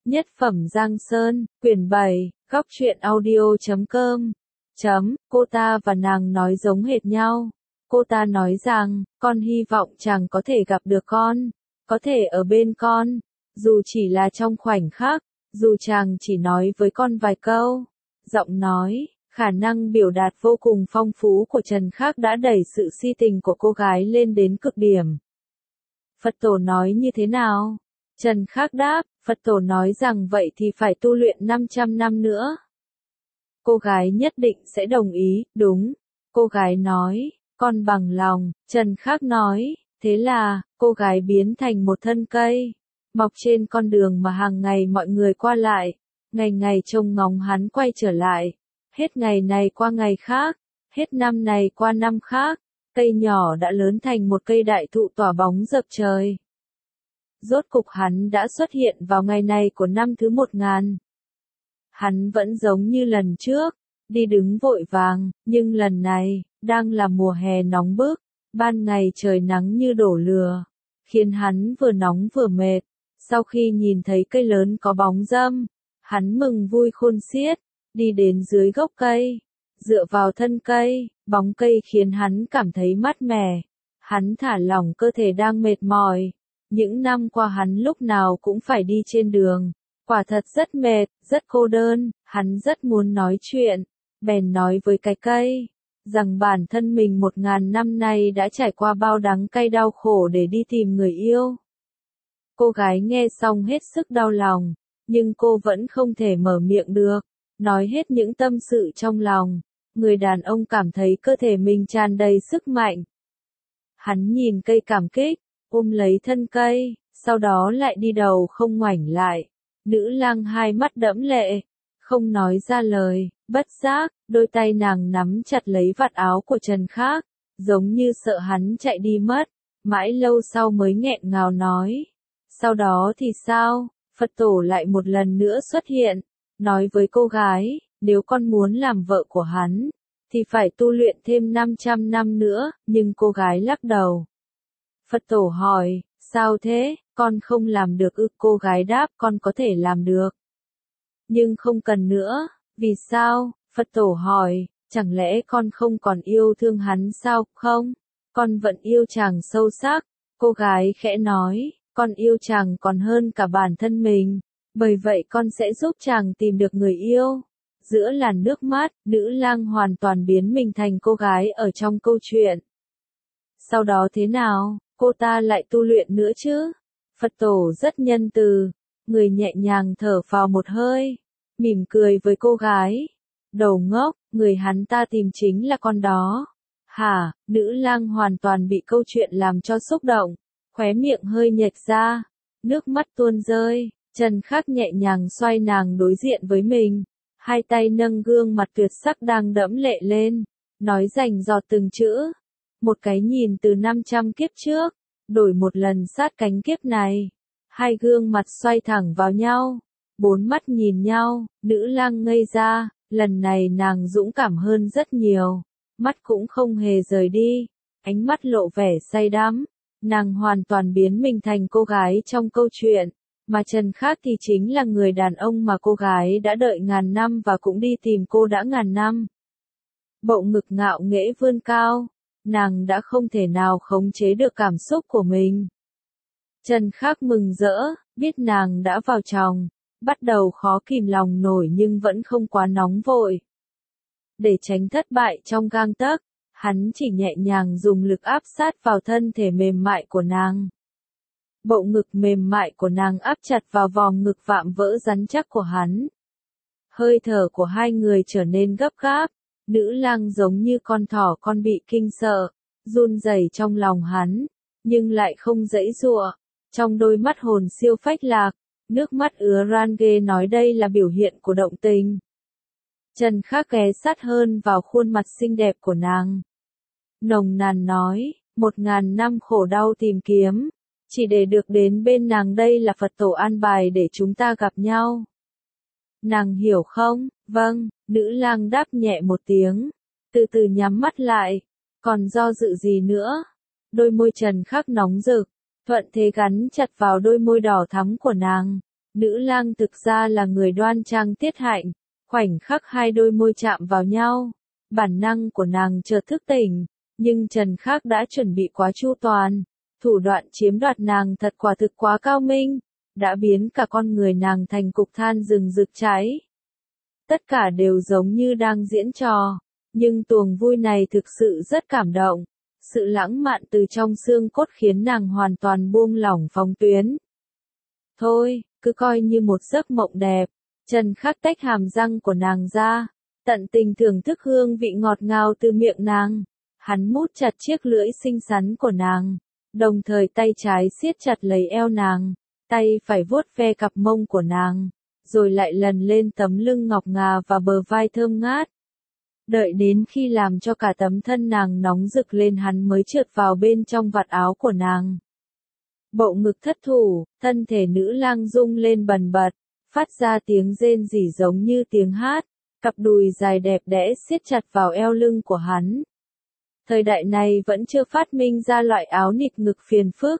Nhất phẩm Giang Sơn, quyển 7, góc truyện audio.com. Cô ta và nàng nói giống hệt nhau. Cô ta nói rằng, con hy vọng chàng có thể gặp được con, có thể ở bên con, dù chỉ là trong khoảnh khắc, dù chàng chỉ nói với con vài câu. Giọng nói, khả năng biểu đạt vô cùng phong phú của Trần Khắc đã đẩy sự si tình của cô gái lên đến cực điểm. Phật tổ nói như thế nào? Trần Khắc đáp, Phật tổ nói rằng vậy thì phải tu luyện 500 năm nữa. Cô gái nhất định sẽ đồng ý, đúng. Cô gái nói, con bằng lòng. Trần Khắc nói, thế là, cô gái biến thành một thân cây, mọc trên con đường mà hàng ngày mọi người qua lại, ngày ngày trông ngóng hắn quay trở lại. Hết ngày này qua ngày khác, hết năm này qua năm khác, cây nhỏ đã lớn thành một cây đại thụ tỏa bóng rực trời. Rốt cục hắn đã xuất hiện vào ngày này của năm thứ 1000. Hắn vẫn giống như lần trước, đi đứng vội vàng, nhưng lần này, đang là mùa hè nóng bức, ban ngày trời nắng như đổ lửa, khiến hắn vừa nóng vừa mệt. Sau khi nhìn thấy cây lớn có bóng râm, hắn mừng vui khôn xiết, đi đến dưới gốc cây, dựa vào thân cây, bóng cây khiến hắn cảm thấy mát mẻ. Hắn thả lỏng cơ thể đang mệt mỏi. Những năm qua hắn lúc nào cũng phải đi trên đường, quả thật rất mệt, rất cô đơn, hắn rất muốn nói chuyện, bèn nói với cái cây, rằng bản thân mình 1000 năm nay đã trải qua bao đắng cay đau khổ để đi tìm người yêu. Cô gái nghe xong hết sức đau lòng, nhưng cô vẫn không thể mở miệng được, nói hết những tâm sự trong lòng. Người đàn ông cảm thấy cơ thể mình tràn đầy sức mạnh. Hắn nhìn cây cảm kích, ôm lấy thân cây, sau đó lại đi đầu không ngoảnh lại. Nữ lang hai mắt đẫm lệ, không nói ra lời, bất giác, đôi tay nàng nắm chặt lấy vạt áo của Trần Khắc, giống như sợ hắn chạy đi mất. Mãi lâu sau mới nghẹn ngào nói, sau đó thì sao? Phật tổ lại một lần nữa xuất hiện, nói với cô gái, nếu con muốn làm vợ của hắn, thì phải tu luyện thêm 500 năm nữa, nhưng cô gái lắc đầu. Phật tổ hỏi, sao thế, con không làm được ư? Cô gái đáp, con có thể làm được, nhưng không cần nữa. Vì sao? Phật tổ hỏi, chẳng lẽ con không còn yêu thương hắn sao? Không, con vẫn yêu chàng sâu sắc. Cô gái khẽ nói, con yêu chàng còn hơn cả bản thân mình, bởi vậy con sẽ giúp chàng tìm được người yêu. Giữa làn nước mắt, nữ lang hoàn toàn biến mình thành cô gái ở trong câu chuyện. Sau đó thế nào? Cô ta lại tu luyện nữa chứ? Phật tổ rất nhân từ, người nhẹ nhàng thở phào một hơi, mỉm cười với cô gái. Đầu ngốc, người hắn ta tìm chính là con đó. Hả? Nữ lang hoàn toàn bị câu chuyện làm cho xúc động, khóe miệng hơi nhếch ra, nước mắt tuôn rơi. Trần Khắc nhẹ nhàng xoay nàng đối diện với mình, hai tay nâng gương mặt tuyệt sắc đang đẫm lệ lên, nói rành rọt từng chữ. Một cái nhìn từ 500 kiếp trước, đổi một lần sát cánh kiếp này. Hai gương mặt xoay thẳng vào nhau, bốn mắt nhìn nhau, nữ lang ngây ra, lần này nàng dũng cảm hơn rất nhiều, mắt cũng không hề rời đi, ánh mắt lộ vẻ say đắm, nàng hoàn toàn biến mình thành cô gái trong câu chuyện, mà Trần Khắc thì chính là người đàn ông mà cô gái đã đợi ngàn năm và cũng đi tìm cô đã ngàn năm. Bậu ngực ngạo nghễ vươn cao, nàng đã không thể nào khống chế được cảm xúc của mình. Trần Khắc mừng rỡ, biết nàng đã vào chồng, bắt đầu khó kìm lòng nổi nhưng vẫn không quá nóng vội. Để tránh thất bại trong gang tấc, hắn chỉ nhẹ nhàng dùng lực áp sát vào thân thể mềm mại của nàng. Bậu ngực mềm mại của nàng áp chặt vào vòng ngực vạm vỡ rắn chắc của hắn. Hơi thở của hai người trở nên gấp gáp, nữ lang giống như con thỏ con bị kinh sợ, run rẩy trong lòng hắn, nhưng lại không giãy giụa. Trong đôi mắt hồn siêu phách lạc, nước mắt ứa Range nói đây là biểu hiện của động tình. Trần Khắc ghé sát hơn vào khuôn mặt xinh đẹp của nàng, nồng nàn nói, 1000 năm khổ đau tìm kiếm, chỉ để được đến bên nàng, đây là Phật tổ an bài để chúng ta gặp nhau. Nàng hiểu không? Vâng, nữ lang đáp nhẹ một tiếng, từ từ nhắm mắt lại, còn do dự gì nữa? Đôi môi Trần Khắc nóng rực, thuận thế gắn chặt vào đôi môi đỏ thắm của nàng. Nữ lang thực ra là người đoan trang tiết hạnh, khoảnh khắc hai đôi môi chạm vào nhau, bản năng của nàng chợt thức tỉnh, nhưng Trần Khắc đã chuẩn bị quá chu toàn, thủ đoạn chiếm đoạt nàng thật quả thực quá cao minh, đã biến cả con người nàng thành cục than rừng rực cháy. Tất cả đều giống như đang diễn trò, nhưng tuồng vui này thực sự rất cảm động. Sự lãng mạn từ trong xương cốt khiến nàng hoàn toàn buông lỏng phong tuyến. Thôi, cứ coi như một giấc mộng đẹp. Trần Khắc tách hàm răng của nàng ra, tận tình thưởng thức hương vị ngọt ngào từ miệng nàng. Hắn mút chặt chiếc lưỡi xinh xắn của nàng, đồng thời tay trái siết chặt lấy eo nàng, tay phải vuốt ve cặp mông của nàng, rồi lại lần lên tấm lưng ngọc ngà và bờ vai thơm ngát. Đợi đến khi làm cho cả tấm thân nàng nóng rực lên hắn mới trượt vào bên trong vạt áo của nàng. Bộ ngực thất thủ, thân thể nữ lang rung lên bần bật, phát ra tiếng rên rỉ giống như tiếng hát, cặp đùi dài đẹp đẽ siết chặt vào eo lưng của hắn. Thời đại này vẫn chưa phát minh ra loại áo nịt ngực phiền phức.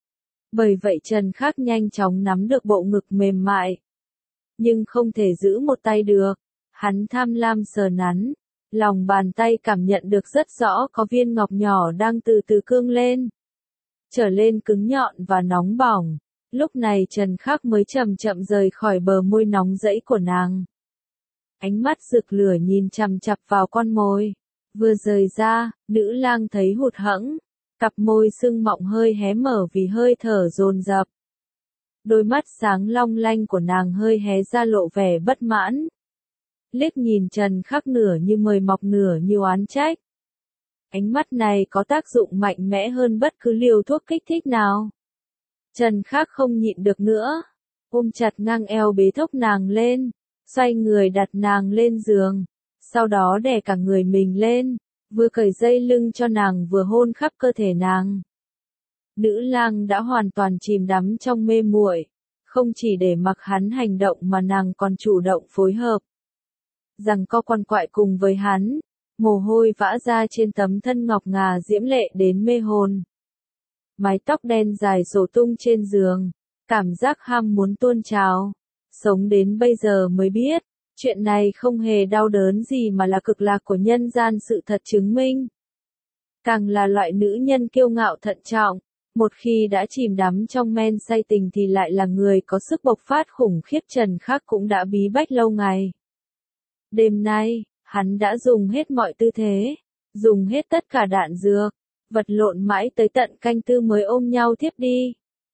Bởi vậy Trần Khắc nhanh chóng nắm được bộ ngực mềm mại. Nhưng không thể giữ một tay được, hắn tham lam sờ nắn. Lòng bàn tay cảm nhận được rất rõ có viên ngọc nhỏ đang từ từ cương lên, trở lên cứng nhọn và nóng bỏng. Lúc này Trần Khắc mới chậm chậm rời khỏi bờ môi nóng rẫy của nàng. Ánh mắt rực lửa nhìn chằm chằm vào con mồi. Vừa rời ra, nữ lang thấy hụt hẫng, cặp môi sưng mọng hơi hé mở vì hơi thở dồn dập. Đôi mắt sáng long lanh của nàng hơi hé ra lộ vẻ bất mãn. Liếc nhìn Trần Khắc nửa như mời mọc nửa như oán trách. Ánh mắt này có tác dụng mạnh mẽ hơn bất cứ liều thuốc kích thích nào. Trần Khắc không nhịn được nữa, ôm chặt ngang eo bế thốc nàng lên, xoay người đặt nàng lên giường, sau đó đè cả người mình lên, vừa cởi dây lưng cho nàng vừa hôn khắp cơ thể nàng. Nữ lang đã hoàn toàn chìm đắm trong mê muội, không chỉ để mặc hắn hành động mà nàng còn chủ động phối hợp. Rằng co quằn quại cùng với hắn, mồ hôi vã ra trên tấm thân ngọc ngà diễm lệ đến mê hồn. Mái tóc đen dài rủ tung trên giường, cảm giác ham muốn tuôn trào. Sống đến bây giờ mới biết, chuyện này không hề đau đớn gì mà là cực lạc của nhân gian sự thật chứng minh. Càng là loại nữ nhân kiêu ngạo thận trọng, một khi đã chìm đắm trong men say tình thì lại là người có sức bộc phát khủng khiếp. Trần Khắc cũng đã bí bách lâu ngày. Đêm nay, hắn đã dùng hết mọi tư thế, dùng hết tất cả đạn dược, vật lộn mãi tới tận canh tư mới ôm nhau thiếp đi.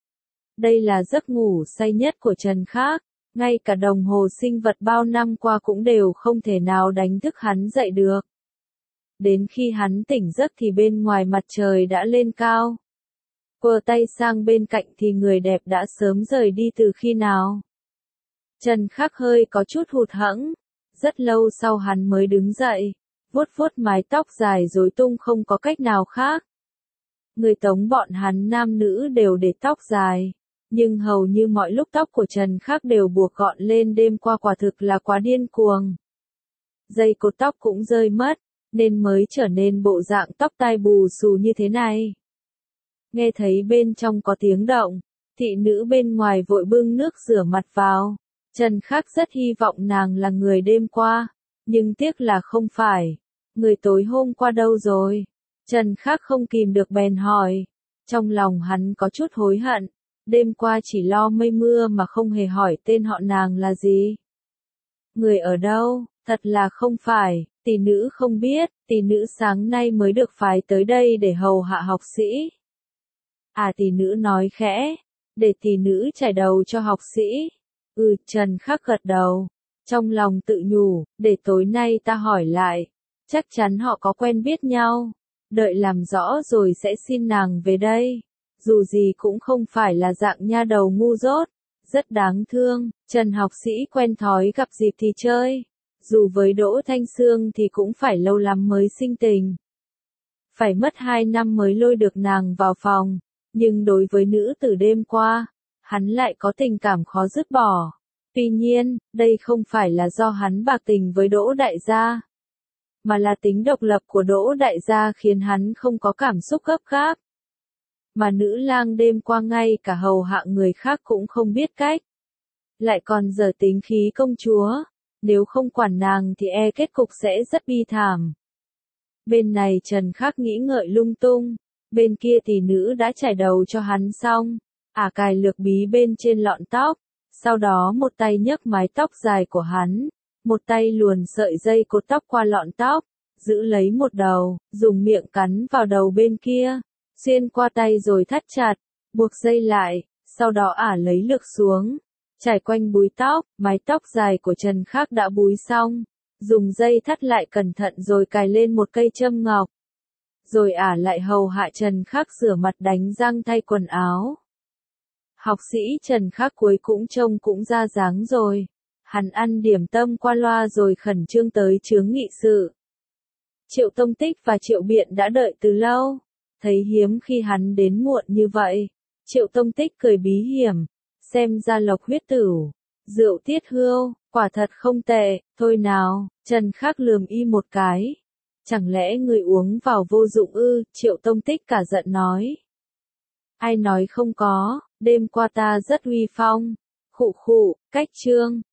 Đây là giấc ngủ say nhất của Trần Khắc, ngay cả đồng hồ sinh vật bao năm qua cũng đều không thể nào đánh thức hắn dậy được. Đến khi hắn tỉnh giấc thì bên ngoài mặt trời đã lên cao. Quơ tay sang bên cạnh thì người đẹp đã sớm rời đi từ khi nào. Trần Khắc hơi có chút hụt hẫng. Rất lâu sau hắn mới đứng dậy, vuốt vuốt mái tóc dài rối tung không có cách nào khác. Người Tống bọn hắn nam nữ đều để tóc dài, nhưng hầu như mọi lúc tóc của Trần Khắc đều buộc gọn lên đêm qua quả thực là quá điên cuồng. Dây cột tóc cũng rơi mất, nên mới trở nên bộ dạng tóc tai bù xù như thế này. Nghe thấy bên trong có tiếng động, thị nữ bên ngoài vội bưng nước rửa mặt vào. Trần Khắc rất hy vọng nàng là người đêm qua, nhưng tiếc là không phải. Người tối hôm qua đâu rồi? Trần Khắc không kìm được bèn hỏi. Trong lòng hắn có chút hối hận, đêm qua chỉ lo mây mưa mà không hề hỏi tên họ nàng là gì. Người ở đâu? Thật là không phải, tỷ nữ không biết, tỷ nữ sáng nay mới được phái tới đây để hầu hạ học sĩ. À, tỷ nữ nói khẽ, để tỷ nữ trải đầu cho học sĩ. Trần Khắc gật đầu, trong lòng tự nhủ, để tối nay ta hỏi lại, chắc chắn họ có quen biết nhau, đợi làm rõ rồi sẽ xin nàng về đây. Dù gì cũng không phải là dạng nha đầu ngu dốt, rất đáng thương. Trần học sĩ quen thói gặp dịp thì chơi, dù với Đỗ Thanh Sương thì cũng phải lâu lắm mới sinh tình. Phải mất 2 năm mới lôi được nàng vào phòng, nhưng đối với nữ tử đêm qua, hắn lại có tình cảm khó dứt bỏ. Tuy nhiên, đây không phải là do hắn bạc tình với Đỗ đại gia, mà là tính độc lập của Đỗ đại gia khiến hắn không có cảm xúc gấp gáp. Mà nữ lang đêm qua ngay cả hầu hạ người khác cũng không biết cách. lại còn dở tính khí công chúa, nếu không quản nàng thì kết cục sẽ rất bi thảm. Bên này Trần Khắc nghĩ ngợi lung tung, bên kia tỷ nữ đã trải đầu cho hắn xong, cài lược bí bên trên lọn tóc, sau đó một tay nhấc mái tóc dài của hắn, một tay luồn sợi dây cột tóc qua lọn tóc, giữ lấy một đầu, dùng miệng cắn vào đầu bên kia, xuyên qua tay rồi thắt chặt, buộc dây lại, sau đó lấy lược xuống, trải quanh búi tóc, mái tóc dài của Trần Khắc đã búi xong, dùng dây thắt lại cẩn thận rồi cài lên một cây châm ngọc. Rồi lại hầu hạ Trần Khắc rửa mặt đánh răng thay quần áo. Học sĩ Trần Khắc cuối cũng trông cũng ra dáng rồi. Hắn ăn điểm tâm qua loa rồi khẩn trương tới chướng nghị sự. Triệu Tông Tích và Triệu Biện đã đợi từ lâu. Thấy hiếm khi hắn đến muộn như vậy. Triệu Tông Tích cười bí hiểm. Xem ra lộc huyết tửu. Rượu tiết hươu, quả thật không tệ. Thôi nào, Trần Khắc lườm y một cái. Chẳng lẽ người uống vào vô dụng ư? Triệu Tông Tích cả giận nói. Ai nói không có, đêm qua ta rất uy phong. Khụ khụ, cách trương.